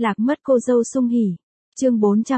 Lạc mất cô dâu Sung Hỉ. Chương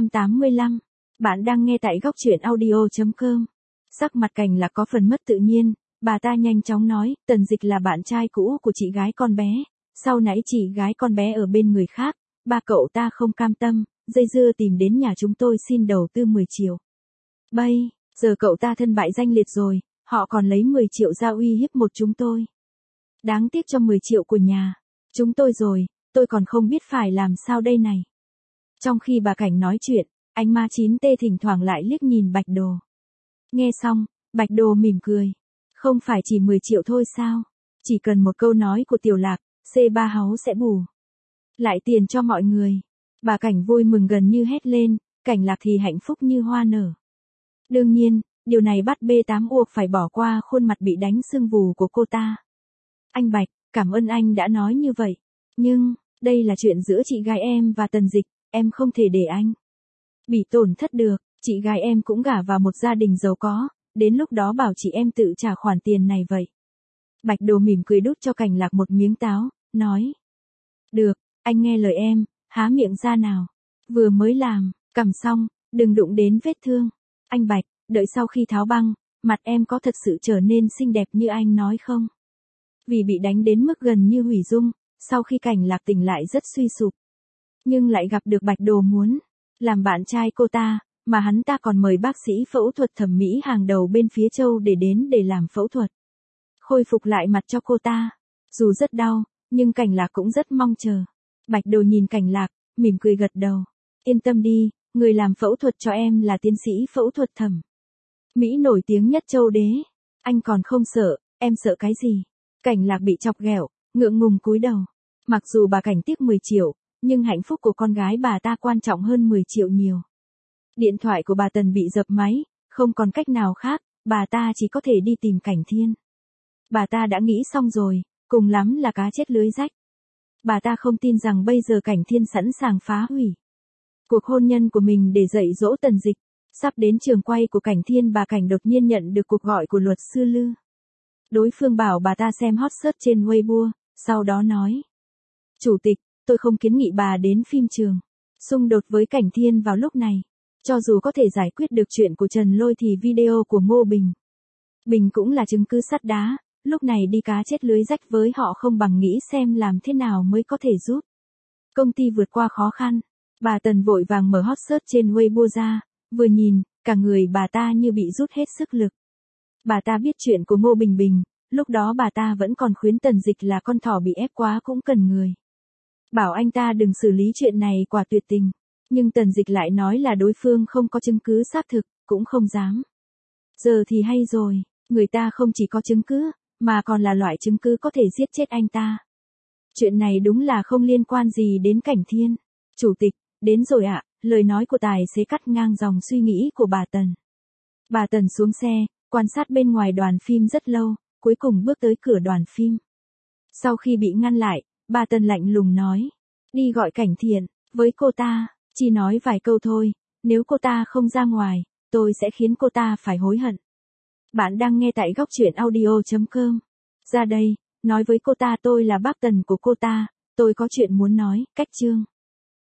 485. Bạn đang nghe tại góc truyện audio.com. Sắc mặt Cảnh Lạc có phần mất tự nhiên, bà ta nhanh chóng nói, Tần Dịch là bạn trai cũ của chị gái con bé, sau nãy chị gái con bé ở bên người khác, ba cậu ta không cam tâm, dây dưa tìm đến nhà chúng tôi xin đầu tư 10 triệu. Bây giờ cậu ta thân bại danh liệt rồi, họ còn lấy 10 triệu ra uy hiếp một chúng tôi. Đáng tiếc cho 10 triệu của nhà chúng tôi rồi, tôi còn không biết phải làm sao đây này. Trong khi bà Cảnh nói chuyện, anh Ma 9T thỉnh thoảng lại liếc nhìn Bạch Đồ. Nghe xong, Bạch Đồ mỉm cười. Không phải chỉ 10 triệu thôi sao? Chỉ cần một câu nói của Tiểu Lạc, C3 Háu sẽ bù lại tiền cho mọi người. Bà Cảnh vui mừng gần như hét lên, Cảnh Lạc thì hạnh phúc như hoa nở. Đương nhiên, điều này bắt B8 buộc phải bỏ qua khuôn mặt bị đánh sưng vù của cô ta. Anh Bạch, cảm ơn anh đã nói như vậy. Nhưng, đây là chuyện giữa chị gái em và Tần Dịch, em không thể để anh bị tổn thất được. Chị gái em cũng gả vào một gia đình giàu có, đến lúc đó bảo chị em tự trả khoản tiền này vậy. Bạch Đồ mỉm cười đút cho Cảnh Lạc một miếng táo, nói. Được, anh nghe lời em, há miệng ra nào. Vừa mới làm, cầm xong, đừng đụng đến vết thương. Anh Bạch, đợi sau khi tháo băng, mặt em có thật sự trở nên xinh đẹp như anh nói không? Vì bị đánh đến mức gần như hủy dung, sau khi Cảnh Lạc tỉnh lại rất suy sụp. Nhưng lại gặp được Bạch Đồ muốn làm bạn trai cô ta, mà hắn ta còn mời bác sĩ phẫu thuật thẩm mỹ hàng đầu bên phía Châu để đến để làm phẫu thuật khôi phục lại mặt cho cô ta. Dù rất đau, nhưng Cảnh Lạc cũng rất mong chờ. Bạch Đồ nhìn Cảnh Lạc, mỉm cười gật đầu. Yên tâm đi, người làm phẫu thuật cho em là tiến sĩ phẫu thuật thẩm mỹ nổi tiếng nhất Châu Đế. Anh còn không sợ, em sợ cái gì? Cảnh Lạc bị chọc ghẹo, ngượng ngùng cúi đầu. Mặc dù bà Cảnh tiếc 10 triệu, nhưng hạnh phúc của con gái bà ta quan trọng hơn 10 triệu nhiều. Điện thoại của bà Tần bị dập máy, không còn cách nào khác, bà ta chỉ có thể đi tìm Cảnh Thiên. Bà ta đã nghĩ xong rồi, cùng lắm là cá chết lưới rách. Bà ta không tin rằng bây giờ Cảnh Thiên sẵn sàng phá hủy cuộc hôn nhân của mình để dạy dỗ Tần Dịch. Sắp đến trường quay của Cảnh Thiên, bà Cảnh đột nhiên nhận được cuộc gọi của luật sư Lư. Đối phương bảo bà ta xem hot search trên Weibo, sau đó nói. Chủ tịch, tôi không kiến nghị bà đến phim trường xung đột với Cảnh Thiên vào lúc này. Cho dù có thể giải quyết được chuyện của Trần Lôi thì video của Ngô Bình cũng là chứng cứ sắt đá, lúc này đi cá chết lưới rách với họ không bằng nghĩ xem làm thế nào mới có thể giúp công ty vượt qua khó khăn. Bà Tần vội vàng mở hot search trên Weibo ra, vừa nhìn, cả người bà ta như bị rút hết sức lực. Bà ta biết chuyện của Ngô Bình, lúc đó bà ta vẫn còn khuyến Tần Dịch là con thỏ bị ép quá cũng cần người bảo anh ta đừng xử lý chuyện này quả tuyệt tình. Nhưng Tần Dịch lại nói là đối phương không có chứng cứ xác thực, cũng không dám. Giờ thì hay rồi, người ta không chỉ có chứng cứ, mà còn là loại chứng cứ có thể giết chết anh ta. Chuyện này đúng là không liên quan gì đến Cảnh Thiên. Chủ tịch, đến rồi ạ, lời nói của tài xế cắt ngang dòng suy nghĩ của bà Tần. Bà Tần xuống xe, quan sát bên ngoài đoàn phim rất lâu, cuối cùng bước tới cửa đoàn phim. Sau khi bị ngăn lại, bà Tần lạnh lùng nói, đi gọi Cảnh Thiện, với cô ta, chỉ nói vài câu thôi, nếu cô ta không ra ngoài, tôi sẽ khiến cô ta phải hối hận. Bạn đang nghe tại góc truyện audio.com. Ra đây, nói với cô ta tôi là bác Tần của cô ta, tôi có chuyện muốn nói, cách chương.